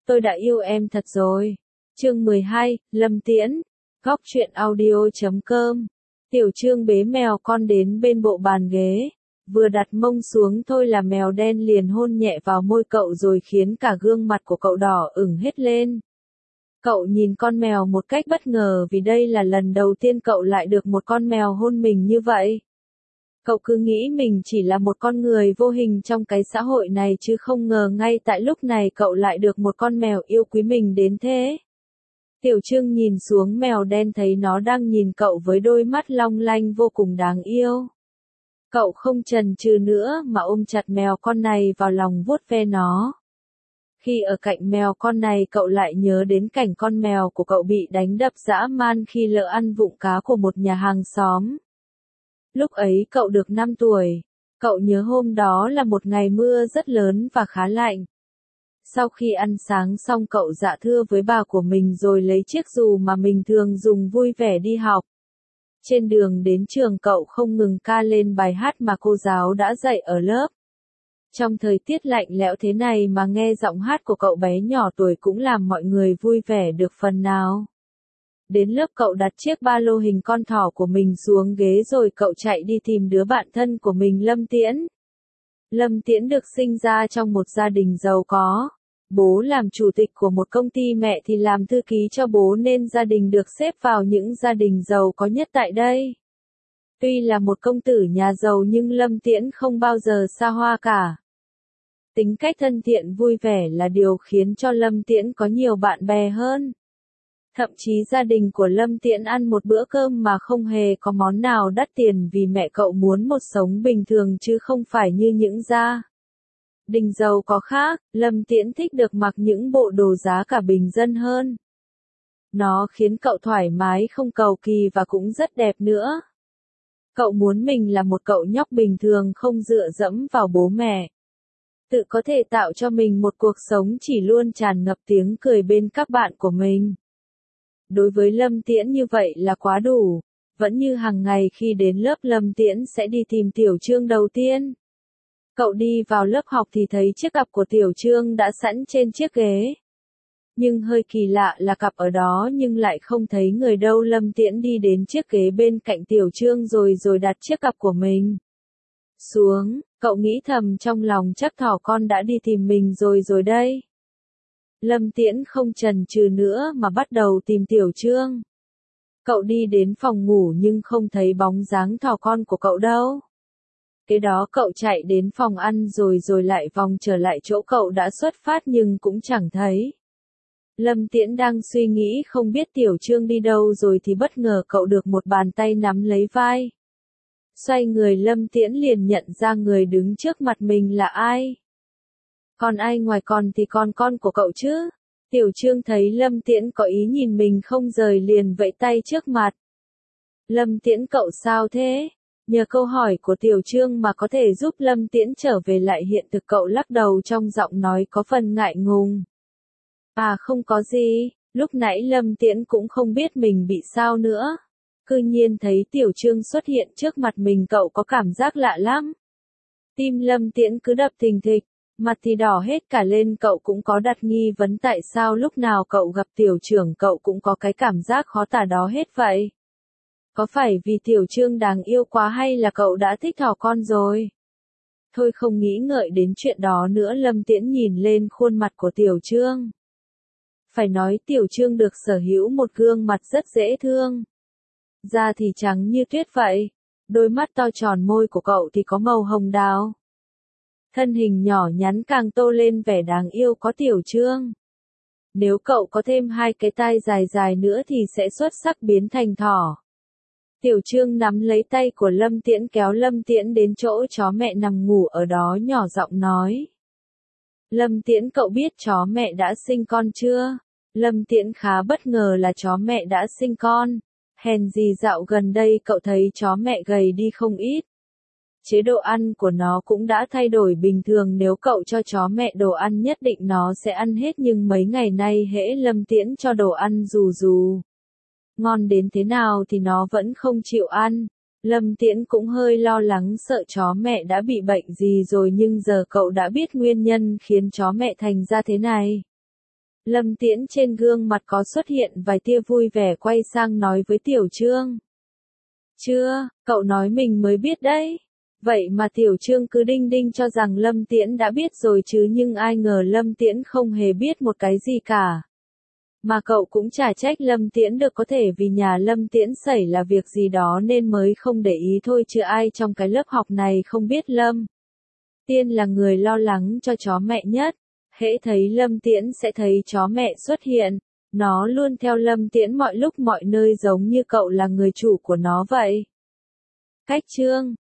Tôi đã yêu em thật rồi. Chương 12, Lâm Tiễn. Góc truyện audio.com. Tiểu Trương bế mèo con đến bên bộ bàn ghế. Vừa đặt mông xuống thôi là mèo đen liền hôn nhẹ vào môi cậu rồi khiến cả gương mặt của cậu đỏ ửng hết lên. Cậu nhìn con mèo một cách bất ngờ vì đây là lần đầu tiên cậu lại được một con mèo hôn mình như vậy. Cậu cứ nghĩ mình chỉ là một con người vô hình trong cái xã hội này chứ không ngờ ngay tại lúc này cậu lại được một con mèo yêu quý mình đến thế. Tiểu Trương nhìn xuống mèo đen thấy nó đang nhìn cậu với đôi mắt long lanh vô cùng đáng yêu. Cậu không chần chừ nữa mà ôm chặt mèo con này vào lòng vuốt ve nó. Khi ở cạnh mèo con này cậu lại nhớ đến cảnh con mèo của cậu bị đánh đập dã man khi lỡ ăn vụng cá của một nhà hàng xóm. Lúc ấy cậu được 5 tuổi. Cậu nhớ hôm đó là một ngày mưa rất lớn và khá lạnh. Sau khi ăn sáng xong cậu dạ thưa với bà của mình rồi lấy chiếc dù mà mình thường dùng vui vẻ đi học. Trên đường đến trường cậu không ngừng ca lên bài hát mà cô giáo đã dạy ở lớp. Trong thời tiết lạnh lẽo thế này mà nghe giọng hát của cậu bé nhỏ tuổi cũng làm mọi người vui vẻ được phần nào. Đến lớp cậu đặt chiếc ba lô hình con thỏ của mình xuống ghế rồi cậu chạy đi tìm đứa bạn thân của mình Lâm Tiễn. Lâm Tiễn được sinh ra trong một gia đình giàu có. Bố làm chủ tịch của một công ty, mẹ thì làm thư ký cho bố nên gia đình được xếp vào những gia đình giàu có nhất tại đây. Tuy là một công tử nhà giàu nhưng Lâm Tiễn không bao giờ xa hoa cả. Tính cách thân thiện vui vẻ là điều khiến cho Lâm Tiễn có nhiều bạn bè hơn. Thậm chí gia đình của Lâm Tiễn ăn một bữa cơm mà không hề có món nào đắt tiền vì mẹ cậu muốn một sống bình thường chứ không phải như những gia đình giàu có khác. Lâm Tiễn thích được mặc những bộ đồ giá cả bình dân hơn. Nó khiến cậu thoải mái không cầu kỳ và cũng rất đẹp nữa. Cậu muốn mình là một cậu nhóc bình thường không dựa dẫm vào bố mẹ. Tự có thể tạo cho mình một cuộc sống chỉ luôn tràn ngập tiếng cười bên các bạn của mình. Đối với Lâm Tiễn như vậy là quá đủ. Vẫn như hàng ngày khi đến lớp Lâm Tiễn sẽ đi tìm Tiểu Trương đầu tiên. Cậu đi vào lớp học thì thấy chiếc cặp của Tiểu Trương đã sẵn trên chiếc ghế. Nhưng hơi kỳ lạ là cặp ở đó nhưng lại không thấy người đâu. Lâm Tiễn đi đến chiếc ghế bên cạnh Tiểu Trương rồi đặt chiếc cặp của mình xuống. Cậu nghĩ thầm trong lòng chắc thỏ con đã đi tìm mình rồi đây. Lâm Tiễn không chần chừ nữa mà bắt đầu tìm Tiểu Trương. Cậu đi đến phòng ngủ nhưng không thấy bóng dáng thỏ con của cậu đâu. Kế đó cậu chạy đến phòng ăn rồi lại vòng trở lại chỗ cậu đã xuất phát nhưng cũng chẳng thấy. Lâm Tiễn đang suy nghĩ không biết Tiểu Trương đi đâu rồi thì bất ngờ cậu được một bàn tay nắm lấy vai. Xoay người Lâm Tiễn liền nhận ra người đứng trước mặt mình là ai. Còn ai ngoài con thì còn con của cậu chứ. Tiểu Trương thấy Lâm Tiễn có ý nhìn mình không rời liền vẫy tay trước mặt. Lâm Tiễn cậu sao thế? Nhờ câu hỏi của Tiểu Trương mà có thể giúp Lâm Tiễn trở về lại hiện thực. Cậu lắc đầu trong giọng nói có phần ngại ngùng. À không có gì, lúc nãy Lâm Tiễn cũng không biết mình bị sao nữa. Cứ nhiên thấy Tiểu Trương xuất hiện trước mặt mình cậu có cảm giác lạ lắm. Tim Lâm Tiễn cứ đập thình thịch, mặt thì đỏ hết cả lên. Cậu cũng có đặt nghi vấn tại sao lúc nào cậu gặp Tiểu Trưởng cậu cũng có cái cảm giác khó tả đó hết vậy. Có phải vì Tiểu Trương đáng yêu quá hay là cậu đã thích thỏ con rồi? Thôi không nghĩ ngợi đến chuyện đó nữa. Lâm Tiễn nhìn lên khuôn mặt của Tiểu Trương. Phải nói Tiểu Trương được sở hữu một gương mặt rất dễ thương. Da thì trắng như tuyết vậy. Đôi mắt to tròn, môi của cậu thì có màu hồng đào. Thân hình nhỏ nhắn càng tô lên vẻ đáng yêu có Tiểu Trương. Nếu cậu có thêm 2 cái tai dài dài nữa thì sẽ xuất sắc biến thành thỏ. Tiểu Trương nắm lấy tay của Lâm Tiễn kéo Lâm Tiễn đến chỗ chó mẹ nằm ngủ ở đó nhỏ giọng nói. Lâm Tiễn cậu biết chó mẹ đã sinh con chưa? Lâm Tiễn khá bất ngờ là chó mẹ đã sinh con. Hèn gì dạo gần đây cậu thấy chó mẹ gầy đi không ít. Chế độ ăn của nó cũng đã thay đổi. Bình thường nếu cậu cho chó mẹ đồ ăn nhất định nó sẽ ăn hết nhưng mấy ngày nay hễ Lâm Tiễn cho đồ ăn dù ngon đến thế nào thì nó vẫn không chịu ăn. Lâm Tiễn cũng hơi lo lắng sợ chó mẹ đã bị bệnh gì rồi nhưng giờ cậu đã biết nguyên nhân khiến chó mẹ thành ra thế này. Lâm Tiễn trên gương mặt có xuất hiện vài tia vui vẻ quay sang nói với Tiểu Trương. Chưa, cậu nói mình mới biết đấy. Vậy mà Tiểu Trương cứ đinh đinh cho rằng Lâm Tiễn đã biết rồi chứ, nhưng ai ngờ Lâm Tiễn không hề biết một cái gì cả. Mà cậu cũng chả trách Lâm Tiễn được, có thể vì nhà Lâm Tiễn xảy là việc gì đó nên mới không để ý thôi, chứ ai trong cái lớp học này không biết Lâm Tiễn là người lo lắng cho chó mẹ nhất. Hễ thấy Lâm Tiễn sẽ thấy chó mẹ xuất hiện. Nó luôn theo Lâm Tiễn mọi lúc mọi nơi giống như cậu là người chủ của nó vậy. Cách chương